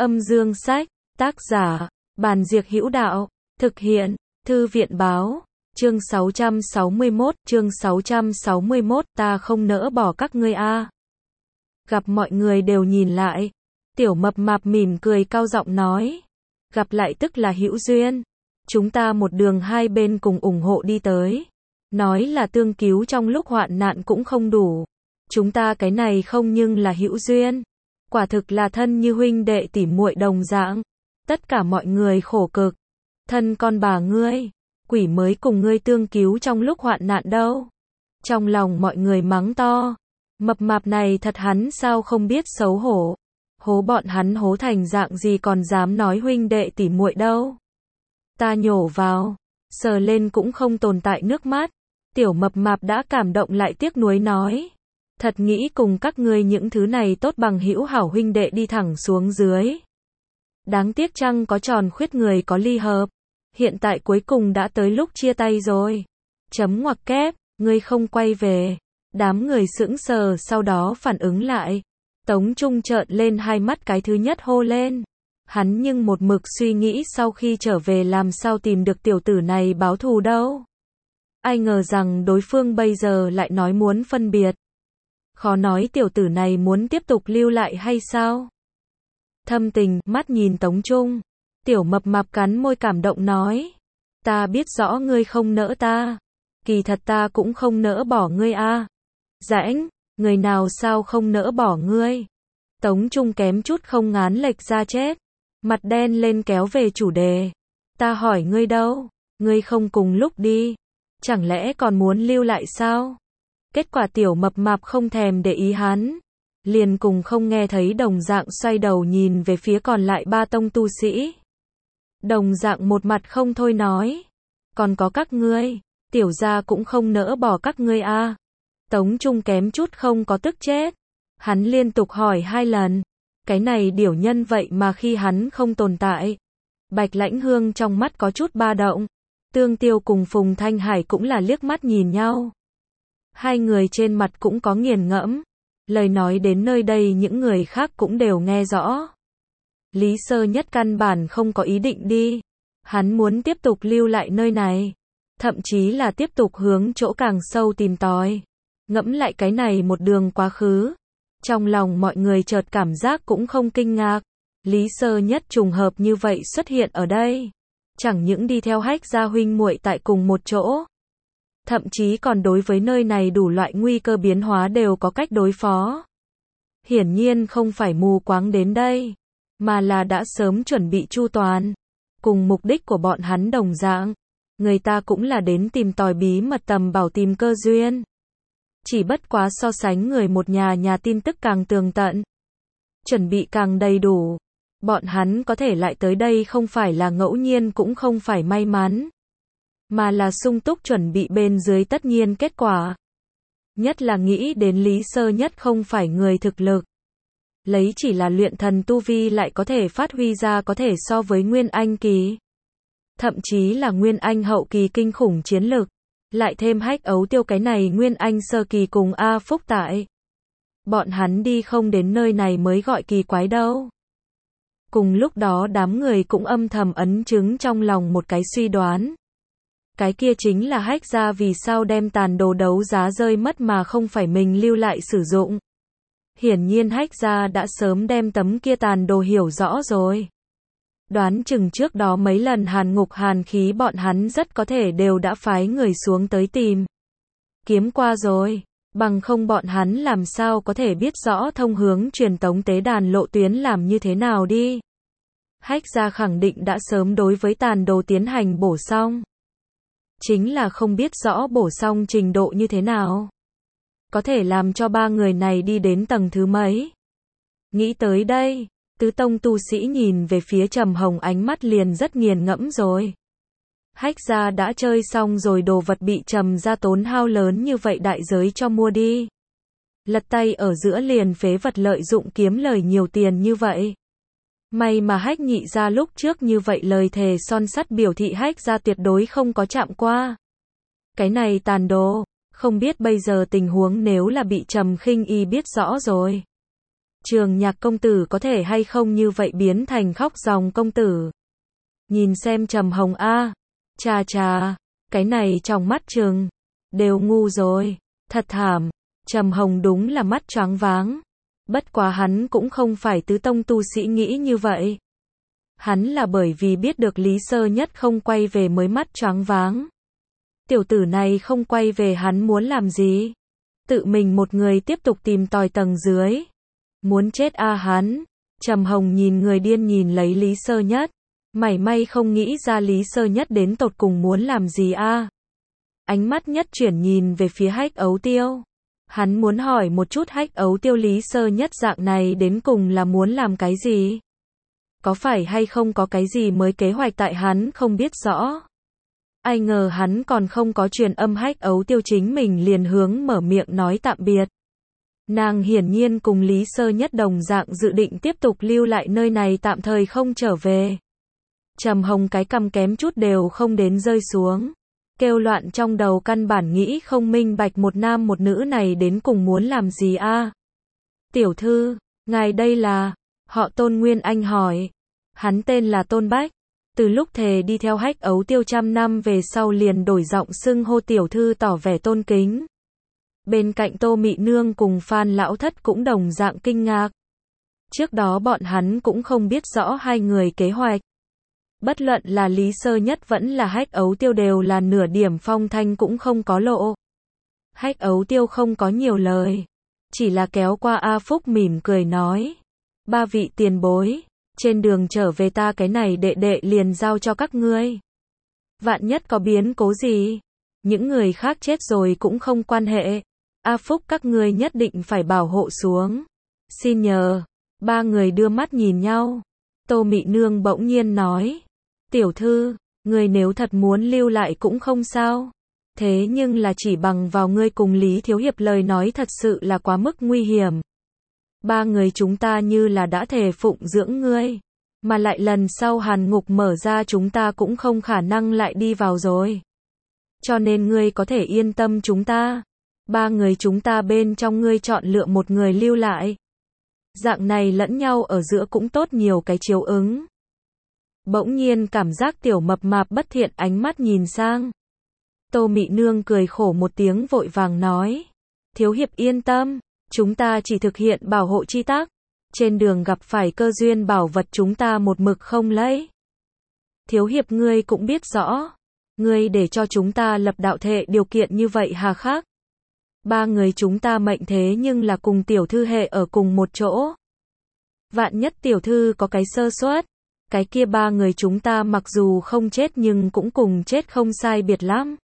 Âm dương sách, tác giả, Bàn Diệc Hữu Đạo, thực hiện, Thư viện Báo, chương 661, ta không nỡ bỏ các ngươi a. Gặp mọi người đều nhìn lại, Tiểu Mập Mạp mỉm cười cao giọng nói, gặp lại tức là hữu duyên, chúng ta một đường hai bên cùng ủng hộ đi tới, nói là tương cứu trong lúc hoạn nạn cũng không đủ, chúng ta cái này không nhưng là hữu duyên, quả thực là thân như huynh đệ tỉ muội đồng dạng, tất cả mọi người khổ cực, thân con bà ngươi, quỷ mới cùng ngươi tương cứu trong lúc hoạn nạn đâu. Trong lòng mọi người mắng to, mập mạp này thật hắn sao không biết xấu hổ, hố bọn hắn hố thành dạng gì còn dám nói huynh đệ tỉ muội đâu. Ta nhổ vào, sờ lên cũng không tồn tại nước mắt, Tiểu Mập Mạp đã cảm động lại tiếc nuối nói, thật nghĩ cùng các ngươi những thứ này tốt bằng hữu hảo huynh đệ đi thẳng xuống dưới. Đáng tiếc chăng có tròn khuyết người có ly hợp, hiện tại cuối cùng đã tới lúc chia tay rồi. Chấm ngoặc kép, ngươi không quay về. Đám người sững sờ sau đó phản ứng lại. Tống Trung trợn lên hai mắt cái thứ nhất hô lên. Hắn nhưng một mực suy nghĩ sau khi trở về làm sao tìm được tiểu tử này báo thù đâu. Ai ngờ rằng đối phương bây giờ lại nói muốn phân biệt. Khó nói tiểu tử này muốn tiếp tục lưu lại hay sao? Thâm tình, mắt nhìn Tống Trung. Tiểu Mập Mạp cắn môi cảm động nói. Ta biết rõ ngươi không nỡ ta. Kỳ thật ta cũng không nỡ bỏ ngươi a. Rãnh, người nào sao không nỡ bỏ ngươi? Tống Trung kém chút không ngán lệch ra chết. Mặt đen lên kéo về chủ đề. Ta hỏi ngươi đâu? Ngươi không cùng lúc đi. Chẳng lẽ còn muốn lưu lại sao? Kết quả Tiểu Mập Mạp không thèm để ý hắn. Liền cùng không nghe thấy đồng dạng xoay đầu nhìn về phía còn lại ba tông tu sĩ. Đồng dạng một mặt không thôi nói. Còn có các ngươi, tiểu gia cũng không nỡ bỏ các ngươi a. Tống Trung kém chút không có tức chết. Hắn liên tục hỏi hai lần. Cái này điểu nhân vậy mà khi hắn không tồn tại. Bạch Lãnh Hương trong mắt có chút ba động. Tương Tiêu cùng Phùng Thanh Hải cũng là liếc mắt nhìn nhau. Hai người trên mặt cũng có nghiền ngẫm. Lời nói đến nơi đây những người khác cũng đều nghe rõ. Lý Sơ Nhất căn bản không có ý định đi. Hắn muốn tiếp tục lưu lại nơi này. Thậm chí là tiếp tục hướng chỗ càng sâu tìm tòi. Ngẫm lại cái này một đường quá khứ. Trong lòng mọi người chợt cảm giác cũng không kinh ngạc. Lý Sơ Nhất trùng hợp như vậy xuất hiện ở đây. Chẳng những đi theo Hách gia huynh muội tại cùng một chỗ. Thậm chí còn đối với nơi này đủ loại nguy cơ biến hóa đều có cách đối phó. Hiển nhiên không phải mù quáng đến đây, mà là đã sớm chuẩn bị chu toàn. Cùng mục đích của bọn hắn đồng dạng, người ta cũng là đến tìm tòi bí mật tầm bảo tìm cơ duyên. Chỉ bất quá so sánh người một nhà tin tức càng tường tận, chuẩn bị càng đầy đủ. Bọn hắn có thể lại tới đây không phải là ngẫu nhiên cũng không phải may mắn, mà là sung túc chuẩn bị bên dưới tất nhiên kết quả. Nhất là nghĩ đến Lý Sơ Nhất không phải người thực lực. Lấy chỉ là luyện thần tu vi lại có thể phát huy ra có thể so với Nguyên Anh kỳ. Thậm chí là Nguyên Anh hậu kỳ kinh khủng chiến lực. Lại thêm Hách Ấu Tiêu cái này Nguyên Anh sơ kỳ cùng A Phúc tại. Bọn hắn đi không đến nơi này mới gọi kỳ quái đâu. Cùng lúc đó đám người cũng âm thầm ấn chứng trong lòng một cái suy đoán. Cái kia chính là Hách gia vì sao đem tàn đồ đấu giá rơi mất mà không phải mình lưu lại sử dụng. Hiển nhiên Hách gia đã sớm đem tấm kia tàn đồ hiểu rõ rồi. Đoán chừng trước đó mấy lần hàn ngục hàn khí bọn hắn rất có thể đều đã phái người xuống tới tìm. Kiếm qua rồi, bằng không bọn hắn làm sao có thể biết rõ thông hướng truyền tống tế đàn lộ tuyến làm như thế nào đi. Hách gia khẳng định đã sớm đối với tàn đồ tiến hành bổ xong. Chính là không biết rõ bổ xong trình độ như thế nào. Có thể làm cho ba người này đi đến tầng thứ mấy. Nghĩ tới đây, tứ tông tu sĩ nhìn về phía Trầm Hồng ánh mắt liền rất nghiền ngẫm rồi. Hách gia đã chơi xong rồi đồ vật bị Trầm gia tốn hao lớn như vậy đại giới cho mua đi. Lật tay ở giữa liền phế vật lợi dụng kiếm lời nhiều tiền như vậy. May mà Hách nhị gia lúc trước như vậy lời thề son sắt biểu thị Hách gia tuyệt đối không có chạm qua. Cái này tàn đồ, không biết bây giờ tình huống nếu là bị Trầm Khinh Y biết rõ rồi. Trường Nhạc công tử có thể hay không như vậy biến thành Khóc Ròng công tử. Nhìn xem Trầm Hồng a, chà chà, cái này trong mắt Trừng, đều ngu rồi, thật thảm. Trầm Hồng đúng là mắt choáng váng. Bất quá hắn cũng không phải tứ tông tu sĩ nghĩ như vậy. Hắn là bởi vì biết được Lý Sơ Nhất không quay về mới mắt choáng váng. Tiểu tử này không quay về hắn muốn làm gì? Tự mình một người tiếp tục tìm tòi tầng dưới. Muốn chết a hắn. Trầm Hồng nhìn người điên nhìn lấy Lý Sơ Nhất. Mảy may không nghĩ ra Lý Sơ Nhất đến tột cùng muốn làm gì a. Ánh mắt nhất chuyển nhìn về phía Hách Ấu Tiêu. Hắn muốn hỏi một chút Hách Ấu Tiêu Lý Sơ Nhất dạng này đến cùng là muốn làm cái gì? Có phải hay không có cái gì mới kế hoạch tại hắn không biết rõ. Ai ngờ hắn còn không có truyền âm Hách Ấu Tiêu chính mình liền hướng mở miệng nói tạm biệt. Nàng hiển nhiên cùng Lý Sơ Nhất đồng dạng dự định tiếp tục lưu lại nơi này tạm thời không trở về. Trầm Hồng cái cằm kém chút đều không đến rơi xuống. Kêu loạn trong đầu căn bản nghĩ không minh bạch một nam một nữ này đến cùng muốn làm gì a. Tiểu thư, ngài đây là, họ Tôn Nguyên Anh hỏi. Hắn tên là Tôn Bách. Từ lúc thề đi theo Hách Ấu Tiêu trăm năm về sau liền đổi giọng xưng hô tiểu thư tỏ vẻ tôn kính. Bên cạnh Tô Mị Nương cùng Phan Lão Thất cũng đồng dạng kinh ngạc. Trước đó bọn hắn cũng không biết rõ hai người kế hoạch. Bất luận là Lý Sơ Nhất vẫn là Hách Ấu Tiêu đều là nửa điểm phong thanh cũng không có lộ. Hách Ấu Tiêu không có nhiều lời. Chỉ là kéo qua A Phúc mỉm cười nói. Ba vị tiền bối. Trên đường trở về ta cái này đệ đệ liền giao cho các ngươi. Vạn nhất có biến cố gì. Những người khác chết rồi cũng không quan hệ. A Phúc các ngươi nhất định phải bảo hộ xuống. Xin nhờ. Ba người đưa mắt nhìn nhau. Tô Mị Nương bỗng nhiên nói. Tiểu thư, ngươi nếu thật muốn lưu lại cũng không sao. Thế nhưng là chỉ bằng vào ngươi cùng Lý Thiếu Hiệp lời nói thật sự là quá mức nguy hiểm. Ba người chúng ta như là đã thề phụng dưỡng ngươi. Mà lại lần sau hàn ngục mở ra chúng ta cũng không khả năng lại đi vào rồi. Cho nên ngươi có thể yên tâm chúng ta. Ba người chúng ta bên trong ngươi chọn lựa một người lưu lại. Dạng này lẫn nhau ở giữa cũng tốt nhiều cái chiếu ứng. Bỗng nhiên cảm giác tiểu mập mạp bất thiện ánh mắt nhìn sang. Tô Mị Nương cười khổ một tiếng vội vàng nói. Thiếu hiệp yên tâm, chúng ta chỉ thực hiện bảo hộ chi tác. Trên đường gặp phải cơ duyên bảo vật chúng ta một mực không lấy. Thiếu hiệp ngươi cũng biết rõ. Ngươi để cho chúng ta lập đạo thệ điều kiện như vậy hà khắc. Ba người chúng ta mệnh thế nhưng là cùng tiểu thư hệ ở cùng một chỗ. Vạn nhất tiểu thư có cái sơ suất. Cái kia ba người chúng ta mặc dù không chết nhưng cũng cùng chết không sai biệt lắm.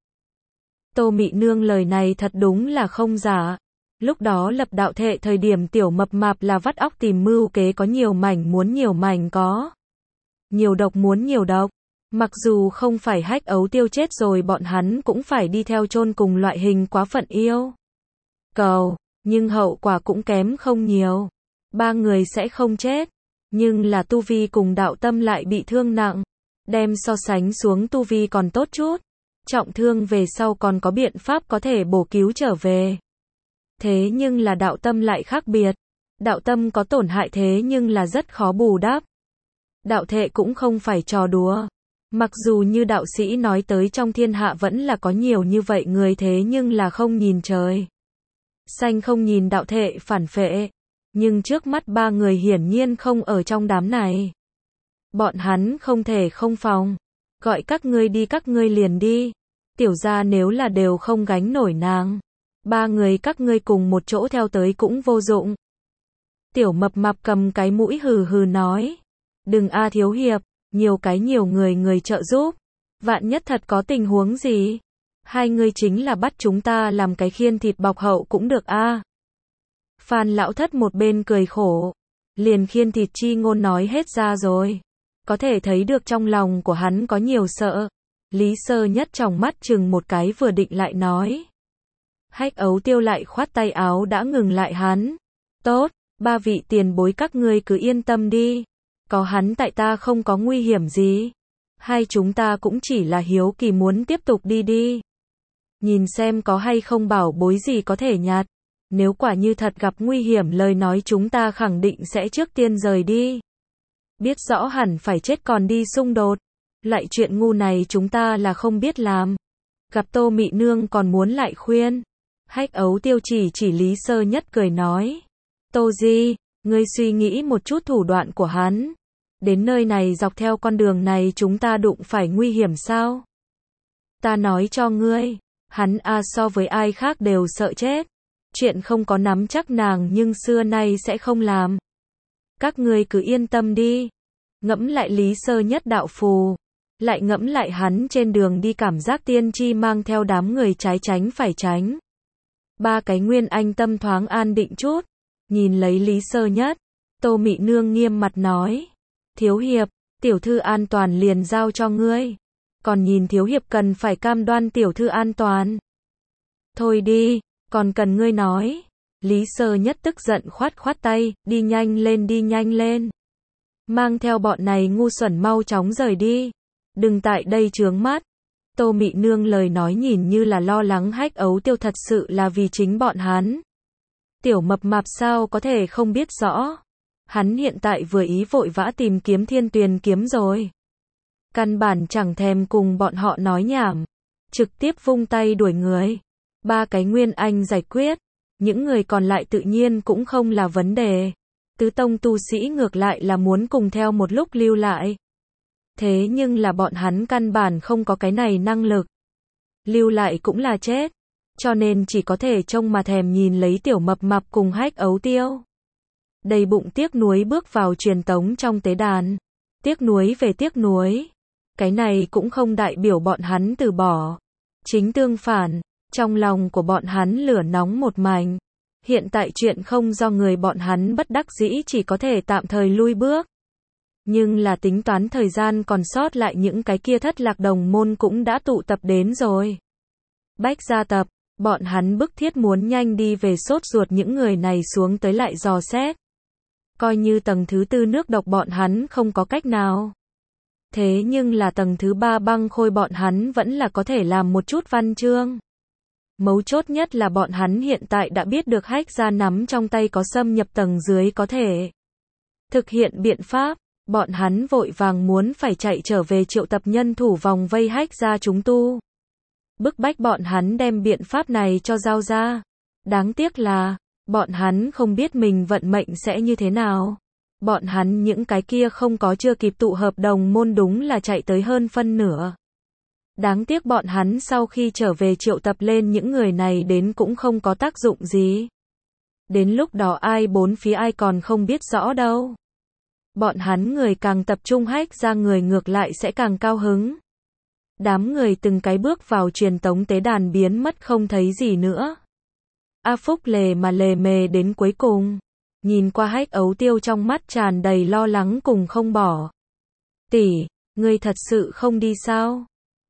Tô Mị Nương lời này thật đúng là không giả. Lúc đó lập đạo thệ thời điểm tiểu mập mạp là vắt óc tìm mưu kế có nhiều mảnh muốn nhiều mảnh có. Nhiều độc muốn nhiều độc. Mặc dù không phải Hách Ấu Tiêu chết rồi bọn hắn cũng phải đi theo chôn cùng loại hình quá phận yêu. Cầu, nhưng hậu quả cũng kém không nhiều. Ba người sẽ không chết. Nhưng là tu vi cùng đạo tâm lại bị thương nặng. Đem so sánh xuống tu vi còn tốt chút. Trọng thương về sau còn có biện pháp có thể bổ cứu trở về. Thế nhưng là đạo tâm lại khác biệt. Đạo tâm có tổn hại thế nhưng là rất khó bù đắp. Đạo thệ cũng không phải trò đùa. Mặc dù như đạo sĩ nói tới trong thiên hạ vẫn là có nhiều như vậy người thế nhưng là không nhìn trời xanh không nhìn đạo thệ phản phệ. Nhưng trước mắt ba người hiển nhiên không ở trong đám này. Bọn hắn không thể không phòng. Gọi các ngươi đi các ngươi liền đi. Tiểu gia nếu là đều không gánh nổi nàng. Ba người các ngươi cùng một chỗ theo tới cũng vô dụng. Tiểu mập mạp cầm cái mũi hừ hừ nói. Đừng a thiếu hiệp, nhiều người trợ giúp. Vạn nhất thật có tình huống gì. Hai người chính là bắt chúng ta làm cái khiên thịt bọc hậu cũng được a. Phan Lão Thất một bên cười khổ. Liền khiên thịt chi ngôn nói hết ra rồi. Có thể thấy được trong lòng của hắn có nhiều sợ. Lý Sơ Nhất trong mắt chừng một cái vừa định lại nói. Hách Ấu Tiêu lại khoát tay áo đã ngừng lại hắn. Tốt, ba vị tiền bối các ngươi cứ yên tâm đi. Có hắn tại ta không có nguy hiểm gì. Hai chúng ta cũng chỉ là hiếu kỳ muốn tiếp tục đi đi. Nhìn xem có hay không bảo bối gì có thể nhặt. Nếu quả như thật gặp nguy hiểm lời nói chúng ta khẳng định sẽ trước tiên rời đi. Biết rõ hẳn phải chết còn đi xung đột. Lại chuyện ngu này chúng ta là không biết làm. Gặp Tô Mị Nương còn muốn lại khuyên. Hách Ấu Tiêu chỉ Lý Sơ Nhất cười nói. Tô Di, ngươi suy nghĩ một chút thủ đoạn của hắn. Đến nơi này dọc theo con đường này chúng ta đụng phải nguy hiểm sao? Ta nói cho ngươi, hắn so với ai khác đều sợ chết. Chuyện không có nắm chắc nàng nhưng xưa nay sẽ không làm. Các ngươi cứ yên tâm đi. Ngẫm lại Lý Sơ Nhất đạo phù. Lại ngẫm lại hắn trên đường đi cảm giác tiên tri mang theo đám người trái tránh phải tránh. Ba cái Nguyên Anh tâm thoáng an định chút. Nhìn lấy Lý Sơ Nhất. Tô Mị Nương nghiêm mặt nói. Thiếu hiệp, tiểu thư an toàn liền giao cho ngươi. Còn nhìn thiếu hiệp cần phải cam đoan tiểu thư an toàn. Thôi đi, còn cần ngươi nói. Lý Sơ Nhất tức giận khoát tay, đi nhanh lên đi nhanh lên. Mang theo bọn này ngu xuẩn mau chóng rời đi. Đừng tại đây chướng mắt. Tô Mị Nương lời nói nhìn như là lo lắng Hách Ấu Tiêu thật sự là vì chính bọn hắn. Tiểu mập mạp sao có thể không biết rõ. Hắn hiện tại vừa ý vội vã tìm kiếm Thiên Tuyền kiếm rồi. Căn bản chẳng thèm cùng bọn họ nói nhảm. Trực tiếp vung tay đuổi người. Ba cái Nguyên Anh giải quyết. Những người còn lại tự nhiên cũng không là vấn đề. Tứ tông tu sĩ ngược lại là muốn cùng theo một lúc lưu lại. Thế nhưng là bọn hắn căn bản không có cái này năng lực. Lưu lại cũng là chết. Cho nên chỉ có thể trông mà thèm nhìn lấy tiểu mập mạp cùng Hách Ấu Tiêu. Đầy bụng tiếc nuối bước vào truyền tống trong tế đàn. Tiếc nuối về tiếc nuối. Cái này cũng không đại biểu bọn hắn từ bỏ. Chính tương phản, trong lòng của bọn hắn lửa nóng một mảnh. Hiện tại chuyện không do người bọn hắn bất đắc dĩ chỉ có thể tạm thời lui bước. Nhưng là tính toán thời gian còn sót lại những cái kia thất lạc đồng môn cũng đã tụ tập đến rồi. Bách gia tập, bọn hắn bức thiết muốn nhanh đi về sốt ruột những người này xuống tới lại dò xét. Coi như tầng thứ tư nước độc bọn hắn không có cách nào. Thế nhưng là tầng thứ ba băng khôi bọn hắn vẫn là có thể làm một chút văn chương. Mấu chốt nhất là bọn hắn hiện tại đã biết được Hách gia nắm trong tay có xâm nhập tầng dưới có thể thực hiện biện pháp. Bọn hắn vội vàng muốn phải chạy trở về triệu tập nhân thủ vòng vây Hách gia chúng tu. Bức bách bọn hắn đem biện pháp này cho giao ra. Đáng tiếc là, bọn hắn không biết mình vận mệnh sẽ như thế nào. Bọn hắn những cái kia không có chưa kịp tụ hợp đồng môn đúng là chạy tới hơn phân nửa. Đáng tiếc bọn hắn sau khi trở về triệu tập lên những người này đến cũng không có tác dụng gì. Đến lúc đó ai bốn phía ai còn không biết rõ đâu. Bọn hắn người càng tập trung Hách ra người ngược lại sẽ càng cao hứng. Đám người từng cái bước vào truyền tống tế đàn biến mất không thấy gì nữa. A Phúc lề mề đến cuối cùng. Nhìn qua Hách Ấu Tiêu trong mắt tràn đầy lo lắng cùng không bỏ. Tỷ, ngươi thật sự không đi sao?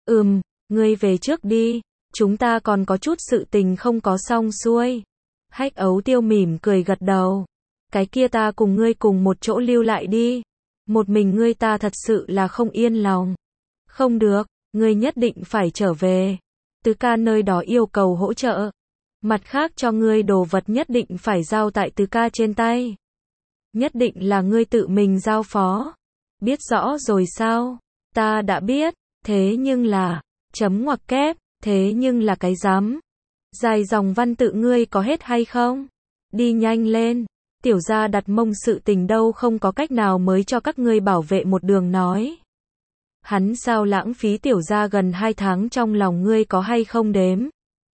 Ngươi về trước đi. Chúng ta còn có chút sự tình không có xong xuôi. Hách Ấu Tiêu mỉm cười gật đầu. Cái kia ta cùng ngươi cùng một chỗ lưu lại đi. Một mình ngươi ta thật sự là không yên lòng. Không được, ngươi nhất định phải trở về. Tứ ca nơi đó yêu cầu hỗ trợ. Mặt khác cho ngươi đồ vật nhất định phải giao tại tứ ca trên tay. Nhất định là ngươi tự mình giao phó. Biết rõ rồi sao? Ta đã biết, thế nhưng là, chấm ngoặc kép, thế nhưng là cái rắm. Dài dòng văn tự ngươi có hết hay không? Đi nhanh lên. Tiểu gia đặt mông sự tình đâu không có cách nào mới cho các ngươi bảo vệ một đường nói. Hắn sao lãng phí tiểu gia gần 2 tháng trong lòng ngươi có hay không đếm.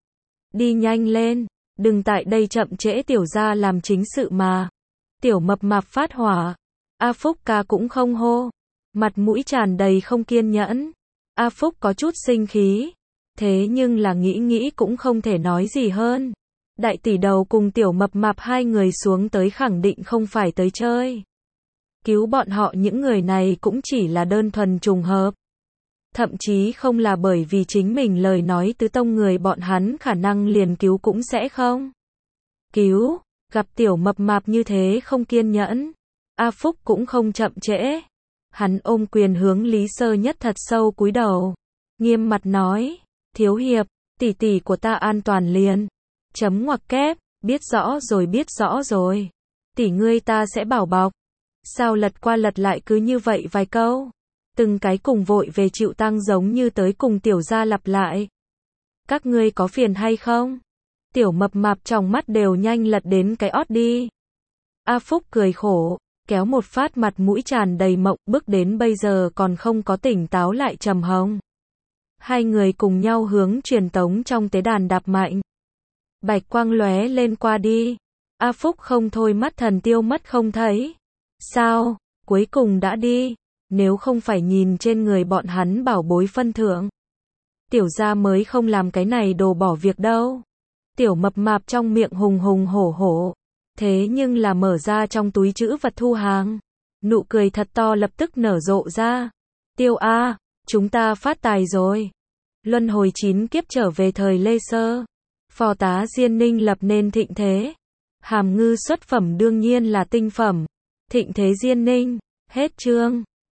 Đi nhanh lên, đừng tại đây chậm trễ tiểu gia làm chính sự mà. Tiểu mập mạp phát hỏa. A Phúc ca cũng không hô. Mặt mũi tràn đầy không kiên nhẫn. A Phúc có chút sinh khí. Thế nhưng là nghĩ cũng không thể nói gì hơn. Đại tỷ đầu cùng tiểu mập mạp hai người xuống tới khẳng định không phải tới chơi. Cứu bọn họ những người này cũng chỉ là đơn thuần trùng hợp. Thậm chí không là bởi vì chính mình lời nói tứ tông người bọn hắn khả năng liền cứu cũng sẽ không. Cứu, gặp tiểu mập mạp như thế không kiên nhẫn. A Phúc cũng không chậm trễ. Hắn ôm quyền hướng Lý Sơ Nhất thật sâu cúi đầu. Nghiêm mặt nói, thiếu hiệp, tỷ tỷ của ta an toàn liền. Chấm ngoặc kép, Biết rõ rồi. Tỷ ngươi ta sẽ bảo bọc. Sao lật qua lật lại cứ như vậy vài câu. Từng cái cùng vội về chịu tăng giống như tới cùng tiểu gia lặp lại. Các ngươi có phiền hay không? Tiểu mập mạp trong mắt đều nhanh lật đến cái ót đi. A Phúc cười khổ, kéo một phát mặt mũi tràn đầy mộng, bước đến bây giờ còn không có tỉnh táo lại trầm hồng. Hai người cùng nhau hướng truyền tống trong tế đàn đạp mạnh. Bạch quang lóe lên qua đi. A Phúc không thôi mắt thần tiêu mất không thấy. Sao, cuối cùng đã đi, nếu không phải nhìn trên người bọn hắn bảo bối phân thưởng. Tiểu gia mới không làm cái này đồ bỏ việc đâu. Tiểu mập mạp trong miệng hùng hùng hổ hổ. Thế nhưng là mở ra trong túi trữ vật thu hàng. Nụ cười thật to lập tức nở rộ ra. Tiêu A, chúng ta phát tài rồi. Luân hồi 9 kiếp trở về thời Lê Sơ. Phò tá Diên Ninh lập nên thịnh thế. Hàm ngư xuất phẩm đương nhiên là tinh phẩm. Thịnh thế Diên Ninh. Hết chương.